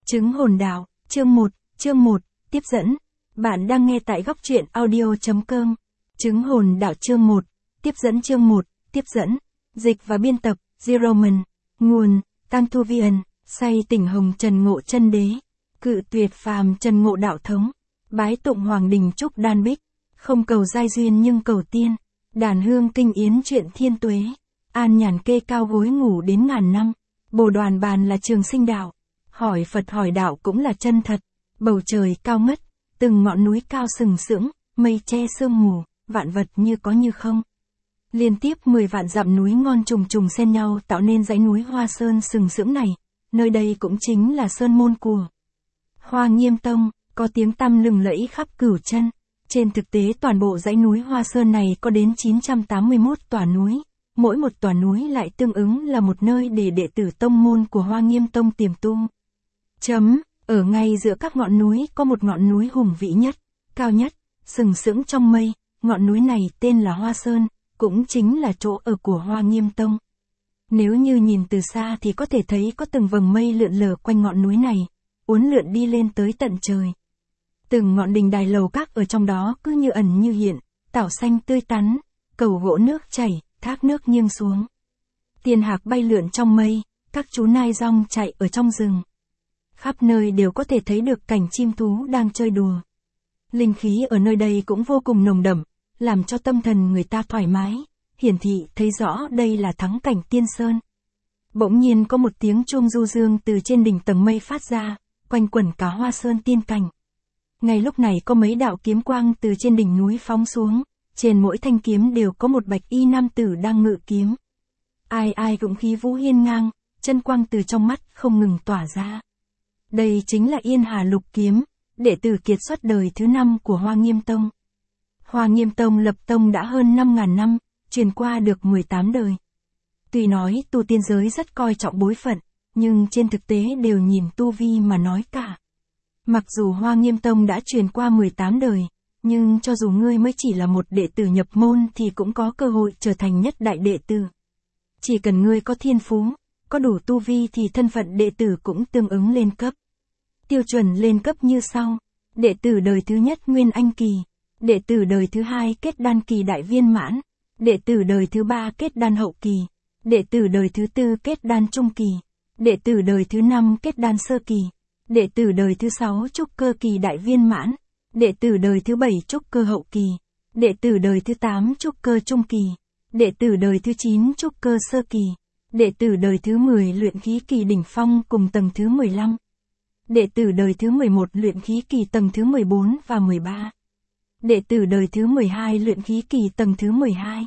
Chứng hồn đạo, chương 1, tiếp dẫn. Bạn đang nghe tại góc truyện audio.com. Chứng hồn đạo chương 1, tiếp dẫn chương 1, tiếp dẫn. Dịch và biên tập, Zeroman. Nguồn, Tăng Thu Viền, say tỉnh hồng Trần Ngộ Chân Đế. Cự tuyệt phàm Trần Ngộ Đạo Thống. Bái tụng Hoàng Đình Trúc Đan Bích. Không cầu giai duyên nhưng cầu tiên. Đàn hương kinh yến chuyện thiên tuế. An nhàn kê cao gối ngủ đến ngàn năm. Bồ đoàn bàn là trường sinh đạo. Hỏi Phật hỏi đạo cũng là chân thật. Bầu trời cao ngất, từng ngọn núi cao sừng sững, mây che sương mù, vạn vật như có như không. Liên tiếp 10 vạn dặm núi ngon trùng trùng xen nhau tạo nên dãy núi Hoa Sơn sừng sững này. Nơi đây cũng chính là sơn môn của Hoa Nghiêm Tông, có tiếng tăm lừng lẫy khắp cửu chân. Trên thực tế toàn bộ dãy núi Hoa Sơn này có đến 981 tòa núi. Mỗi một tòa núi lại tương ứng là một nơi để đệ tử tông môn của Hoa Nghiêm Tông tiềm tu. Ở ngay giữa các ngọn núi có một ngọn núi hùng vĩ nhất, cao nhất, sừng sững trong mây, ngọn núi này tên là Hoa Sơn, cũng chính là chỗ ở của Hoa Nghiêm Tông. Nếu như nhìn từ xa thì có thể thấy có từng vầng mây lượn lờ quanh ngọn núi này, uốn lượn đi lên tới tận trời. Từng ngọn đình đài lầu các ở trong đó cứ như ẩn như hiện, tảo xanh tươi tắn, cầu gỗ nước chảy, thác nước nghiêng xuống. Tiên hạc bay lượn trong mây, các chú nai rong chạy ở trong rừng. Khắp nơi đều có thể thấy được cảnh chim thú đang chơi đùa. Linh khí ở nơi đây cũng vô cùng nồng đậm, làm cho tâm thần người ta thoải mái, hiển thị thấy rõ đây là thắng cảnh tiên sơn. Bỗng nhiên có một tiếng chuông du dương từ trên đỉnh tầng mây phát ra, quanh quẩn cả Hoa Sơn tiên cảnh. Ngay lúc này có mấy đạo kiếm quang từ trên đỉnh núi phóng xuống, trên mỗi thanh kiếm đều có một bạch y nam tử đang ngự kiếm. Ai ai cũng khí vũ hiên ngang, chân quang từ trong mắt không ngừng tỏa ra. Đây chính là Yên Hà Lục Kiếm, đệ tử kiệt xuất đời thứ 5 của Hoa Nghiêm Tông. Hoa Nghiêm Tông lập tông đã hơn 5.000 năm, truyền qua được 18 đời. Tuy nói tu tiên giới rất coi trọng bối phận, nhưng trên thực tế đều nhìn tu vi mà nói cả. Mặc dù Hoa Nghiêm Tông đã truyền qua 18 đời, nhưng cho dù ngươi mới chỉ là một đệ tử nhập môn thì cũng có cơ hội trở thành nhất đại đệ tử. Chỉ cần ngươi có thiên phú, có đủ tu vi thì thân phận đệ tử cũng tương ứng lên cấp. Tiêu chuẩn lên cấp như sau: đệ tử đời thứ nhất Nguyên Anh kỳ, đệ tử đời thứ hai kết đan kỳ đại viên mãn, đệ tử đời thứ ba kết đan hậu kỳ, đệ tử đời thứ tư kết đan trung kỳ, đệ tử đời thứ 5 kết đan sơ kỳ, đệ tử đời thứ 6 trúc cơ kỳ đại viên mãn, đệ tử đời thứ 7 trúc cơ hậu kỳ, đệ tử đời thứ 8 trúc cơ trung kỳ, đệ tử đời thứ 9 trúc cơ sơ kỳ, đệ tử đời thứ 10 luyện khí kỳ đỉnh phong cùng tầng thứ 15. Đệ tử đời thứ 11 luyện khí kỳ tầng thứ 14 và 13. Đệ tử đời thứ 12 luyện khí kỳ tầng thứ 12.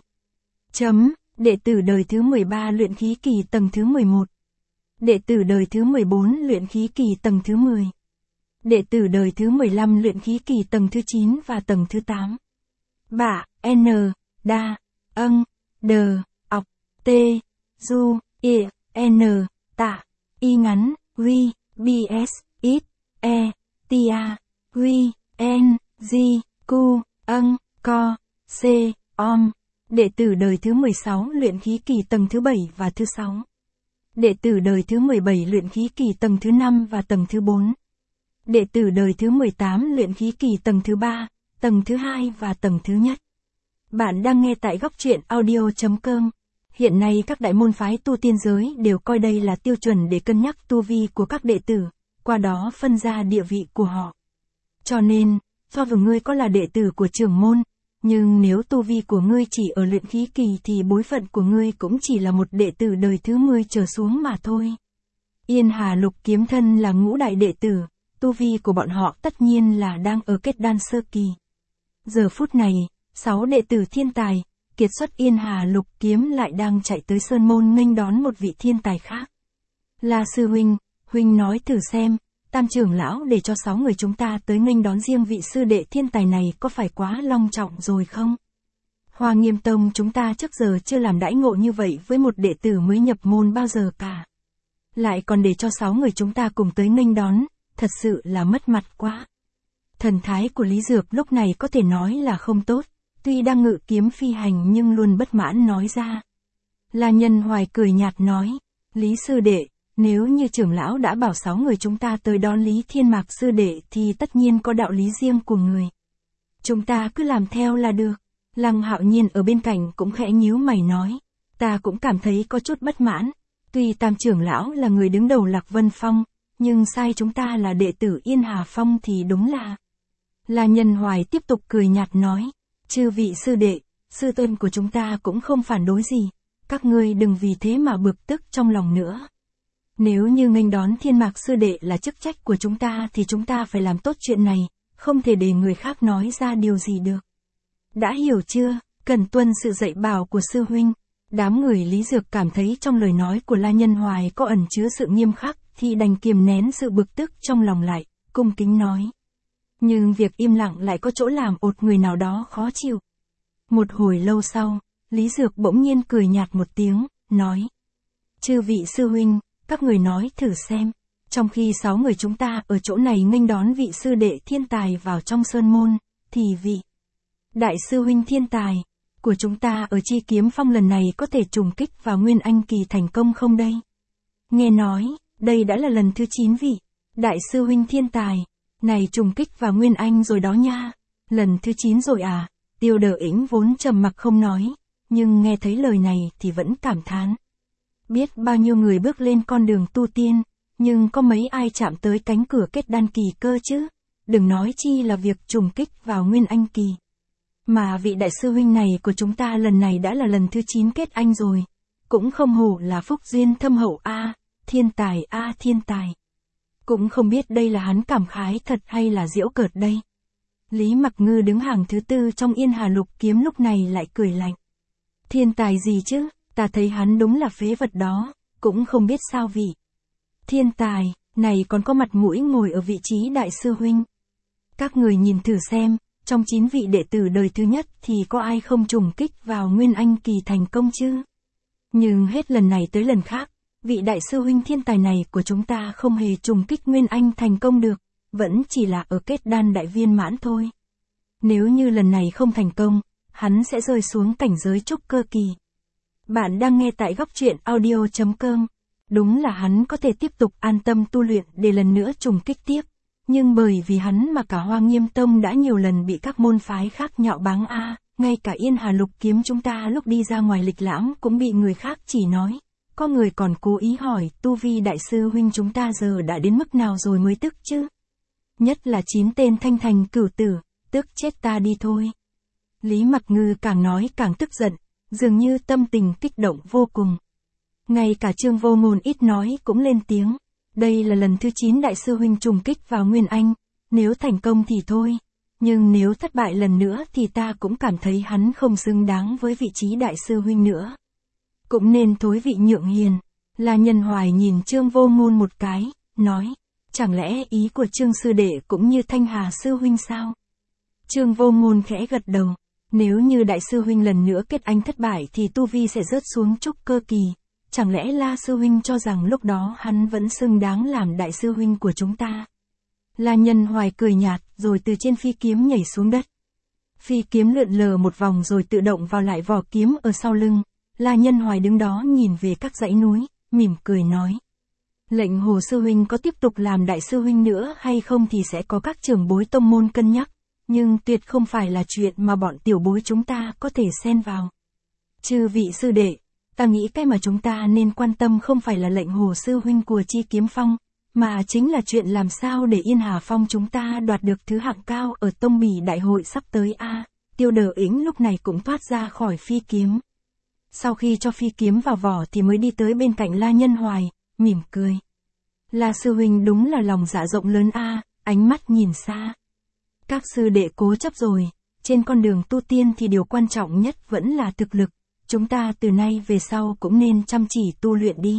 Đệ tử đời thứ 13 luyện khí kỳ tầng thứ 11. Đệ tử đời thứ 14 luyện khí kỳ tầng thứ 10. Đệ tử đời thứ 15 luyện khí kỳ tầng thứ 9 và tầng thứ 8. Bạ, N, Đa, Âng, Đờ, Ọc, T, Du, I, N, Tạ, Y ngắn, Quy, BS, Ít, E, Tia, Quy, N, G, Q, Âng, Co, C, Om. Đệ tử đời thứ 16 luyện khí kỳ tầng thứ 7 và thứ 6. Đệ tử đời thứ 17 luyện khí kỳ tầng thứ 5 và tầng thứ 4. Đệ tử đời thứ 18 luyện khí kỳ tầng thứ 3, tầng thứ 2 và tầng thứ nhất. Bạn đang nghe tại góc truyện audio.com. Hiện nay các đại môn phái tu tiên giới đều coi đây là tiêu chuẩn để cân nhắc tu vi của các đệ tử, qua đó phân ra địa vị của họ. Cho nên, cho dù ngươi có là đệ tử của trưởng môn, nhưng nếu tu vi của ngươi chỉ ở luyện khí kỳ thì bối phận của ngươi cũng chỉ là một đệ tử đời thứ 10 trở xuống mà thôi. Yên Hà Lục Kiếm thân là ngũ đại đệ tử, tu vi của bọn họ tất nhiên là đang ở kết đan sơ kỳ. Giờ phút này, 6 đệ tử thiên tài, kiệt xuất Yên Hà Lục Kiếm lại đang chạy tới sơn môn nghênh đón một vị thiên tài khác. La sư huynh nói thử xem, Tam trưởng lão để cho 6 người chúng ta tới nghênh đón riêng vị sư đệ thiên tài này có phải quá long trọng rồi không? Hoa Nghiêm Tông chúng ta trước giờ chưa làm đãi ngộ như vậy với một đệ tử mới nhập môn bao giờ cả. Lại còn để cho 6 người chúng ta cùng tới nghênh đón, thật sự là mất mặt quá. Thần thái của Lý Dược lúc này có thể nói là không tốt, tuy đang ngự kiếm phi hành nhưng luôn bất mãn nói ra. La Nhân Hoài cười nhạt nói, Lý sư đệ, nếu như trưởng lão đã bảo 6 người chúng ta tới đón Lý Thiên Mạc sư đệ thì tất nhiên có đạo lý riêng của người. Chúng ta cứ làm theo là được. Lăng Hạo Nhiên ở bên cạnh cũng khẽ nhíu mày nói, ta cũng cảm thấy có chút bất mãn, tuy Tam trưởng lão là người đứng đầu Lạc Vân Phong, nhưng sai chúng ta là đệ tử Yên Hà Phong thì đúng là. La Nhân Hoài tiếp tục cười nhạt nói, chư vị sư đệ, sư tôn của chúng ta cũng không phản đối gì, các ngươi đừng vì thế mà bực tức trong lòng nữa. Nếu như nghênh đón Thiên Mạc sư đệ là chức trách của chúng ta thì chúng ta phải làm tốt chuyện này, không thể để người khác nói ra điều gì được. Đã hiểu chưa, cần tuân sự dạy bảo của sư huynh. Đám người Lý Dược cảm thấy trong lời nói của La Nhân Hoài có ẩn chứa sự nghiêm khắc thì đành kiềm nén sự bực tức trong lòng lại, cung kính nói. Nhưng việc im lặng lại có chỗ làm ột người nào đó khó chịu. Một hồi lâu sau, Lý Dược bỗng nhiên cười nhạt một tiếng, nói. Chư vị sư huynh, các người nói thử xem, trong khi 6 người chúng ta ở chỗ này nghênh đón vị sư đệ thiên tài vào trong sơn môn, thì vị đại sư huynh thiên tài của chúng ta ở Chi Kiếm Phong lần này có thể trùng kích vào Nguyên Anh kỳ thành công không đây? Nghe nói, đây đã là lần thứ 9 vị đại sư huynh thiên tài này trùng kích vào Nguyên Anh rồi đó nha. Lần thứ 9 rồi à? Tiêu Đờ Ĩnh vốn trầm mặc không nói, nhưng nghe thấy lời này thì vẫn cảm thán. Biết bao nhiêu người bước lên con đường tu tiên, nhưng có mấy ai chạm tới cánh cửa kết đan kỳ cơ chứ? Đừng nói chi là việc trùng kích vào Nguyên Anh kỳ. Mà vị đại sư huynh này của chúng ta lần này đã là lần thứ 9 kết anh rồi. Cũng không hổ là phúc duyên thâm hậu thiên tài thiên tài. Cũng không biết đây là hắn cảm khái thật hay là giễu cợt đây. Lý Mặc Ngư đứng hàng thứ 4 trong Yên Hà Lục Kiếm lúc này lại cười lạnh. Thiên tài gì chứ, ta thấy hắn đúng là phế vật đó, cũng không biết sao vị thiên tài này còn có mặt mũi ngồi ở vị trí đại sư huynh. Các người nhìn thử xem, trong 9 vị đệ tử đời thứ nhất thì có ai không trùng kích vào Nguyên Anh kỳ thành công chứ? Nhưng hết lần này tới lần khác, vị đại sư huynh thiên tài này của chúng ta không hề trùng kích Nguyên Anh thành công được, vẫn chỉ là ở kết đan đại viên mãn thôi. Nếu như lần này không thành công, hắn sẽ rơi xuống cảnh giới trúc cơ kỳ. Bạn đang nghe tại góc truyện audio.com. Đúng là hắn có thể tiếp tục an tâm tu luyện để lần nữa trùng kích tiếp. Nhưng bởi vì hắn mà cả Hoa Nghiêm Tông đã nhiều lần bị các môn phái khác nhạo báng ngay cả Yên Hà Lục Kiếm chúng ta lúc đi ra ngoài lịch lãm cũng bị người khác chỉ nói. Có người còn cố ý hỏi tu vi đại sư huynh chúng ta giờ đã đến mức nào rồi mới tức chứ? Nhất là 9 tên thanh thành cửu tử, tức chết ta đi thôi. Lý Mặc Ngư càng nói càng tức giận, dường như tâm tình kích động vô cùng. Ngay cả Trương Vô Ngôn ít nói cũng lên tiếng. Đây là lần thứ 9 đại sư huynh trùng kích vào Nguyên Anh, nếu thành công thì thôi, nhưng nếu thất bại lần nữa thì ta cũng cảm thấy hắn không xứng đáng với vị trí đại sư huynh nữa. Cũng nên thối vị nhượng hiền. La Nhân Hoài nhìn Trương Vô Ngôn một cái, nói, chẳng lẽ ý của Trương sư đệ cũng như Thanh Hà sư huynh sao? Trương Vô Ngôn khẽ gật đầu, nếu như đại sư huynh lần nữa kết anh thất bại thì tu vi sẽ rớt xuống trúc cơ kỳ. Chẳng lẽ La sư huynh cho rằng lúc đó hắn vẫn xứng đáng làm đại sư huynh của chúng ta? La Nhân Hoài cười nhạt, rồi từ trên phi kiếm nhảy xuống đất. Phi kiếm lượn lờ một vòng rồi tự động vào lại vỏ kiếm ở sau lưng. La Nhân Hoài đứng đó nhìn về các dãy núi, mỉm cười nói. Lệnh Hồ sư huynh có tiếp tục làm đại sư huynh nữa hay không thì sẽ có các trưởng bối tông môn cân nhắc, nhưng tuyệt không phải là chuyện mà bọn tiểu bối chúng ta có thể xen vào. Chư vị sư đệ, ta nghĩ cái mà chúng ta nên quan tâm không phải là lệnh Hồ sư huynh của Chi Kiếm Phong, mà chính là chuyện làm sao để Yên Hà Phong chúng ta đoạt được thứ hạng cao ở tông bỉ đại hội sắp tới Tiêu Đờ Ĩnh lúc này cũng thoát ra khỏi phi kiếm. Sau khi cho phi kiếm vào vỏ thì mới đi tới bên cạnh La Nhân Hoài, mỉm cười. La sư huynh đúng là lòng dạ rộng lớn ánh mắt nhìn xa. Các sư đệ cố chấp rồi, trên con đường tu tiên thì điều quan trọng nhất vẫn là thực lực. Chúng ta từ nay về sau cũng nên chăm chỉ tu luyện đi.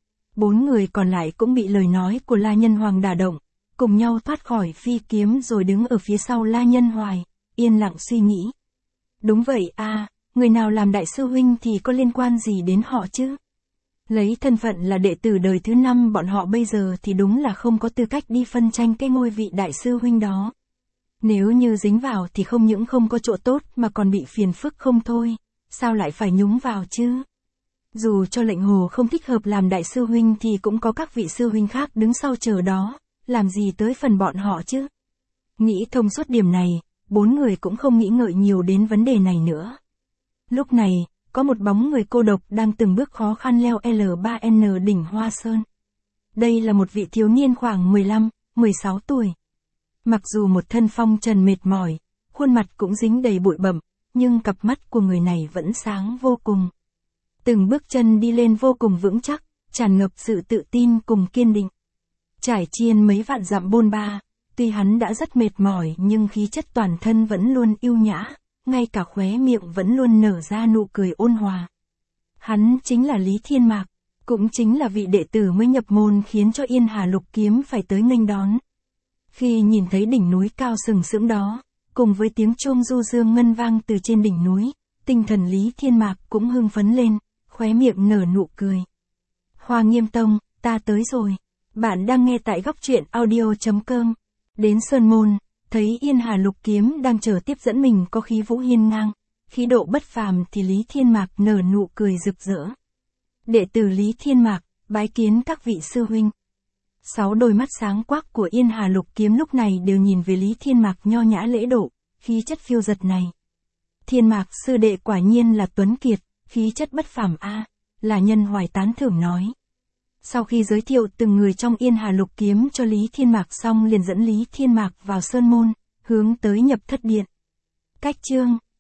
4 người còn lại cũng bị lời nói của La Nhân Hoàng đả động, cùng nhau thoát khỏi phi kiếm rồi đứng ở phía sau La Nhân Hoài, yên lặng suy nghĩ. Đúng vậy người nào làm đại sư huynh thì có liên quan gì đến họ chứ? Lấy thân phận là đệ tử đời thứ 5 bọn họ bây giờ thì đúng là không có tư cách đi phân tranh cái ngôi vị đại sư huynh đó. Nếu như dính vào thì không những không có chỗ tốt mà còn bị phiền phức không thôi, sao lại phải nhúng vào chứ? Dù cho lệnh hồ không thích hợp làm đại sư huynh thì cũng có các vị sư huynh khác đứng sau chờ đó, làm gì tới phần bọn họ chứ. Nghĩ thông suốt điểm này, 4 người cũng không nghĩ ngợi nhiều đến vấn đề này nữa. Lúc này, có một bóng người cô độc đang từng bước khó khăn leo L3N đỉnh Hoa Sơn. Đây là một vị thiếu niên khoảng 15, 16 tuổi. Mặc dù một thân phong trần mệt mỏi, khuôn mặt cũng dính đầy bụi bặm, nhưng cặp mắt của người này vẫn sáng vô cùng. Từng bước chân đi lên vô cùng vững chắc, tràn ngập sự tự tin cùng kiên định. Trải chiên mấy vạn dặm bôn ba, tuy hắn đã rất mệt mỏi nhưng khí chất toàn thân vẫn luôn yêu nhã, ngay cả khóe miệng vẫn luôn nở ra nụ cười ôn hòa. Hắn chính là Lý Thiên Mạc, cũng chính là vị đệ tử mới nhập môn khiến cho Yên Hà Lục Kiếm phải tới nghênh đón. Khi nhìn thấy đỉnh núi cao sừng sững đó, cùng với tiếng chuông du dương ngân vang từ trên đỉnh núi, tinh thần Lý Thiên Mạc cũng hưng phấn lên, khóe miệng nở nụ cười. Hoa Nghiêm Tông, ta tới rồi. Bạn đang nghe tại góc truyện audio.com. Đến Sơn Môn, thấy Yên Hà Lục Kiếm đang chờ tiếp dẫn mình có khí vũ hiên ngang, khí độ bất phàm thì Lý Thiên Mạc nở nụ cười rực rỡ. Đệ tử Lý Thiên Mạc, bái kiến các vị sư huynh. 6 đôi mắt sáng quắc của Yên Hà Lục Kiếm lúc này đều nhìn về Lý Thiên Mạc nho nhã lễ độ, khí chất phiêu dật này. Thiên Mạc sư đệ quả nhiên là tuấn kiệt, khí chất bất phàm a, là Nhân Hoài tán thưởng nói. Sau khi giới thiệu từng người trong Yên Hà Lục Kiếm cho Lý Thiên Mạc xong liền dẫn Lý Thiên Mạc vào Sơn Môn, hướng tới nhập thất điện. Cách chương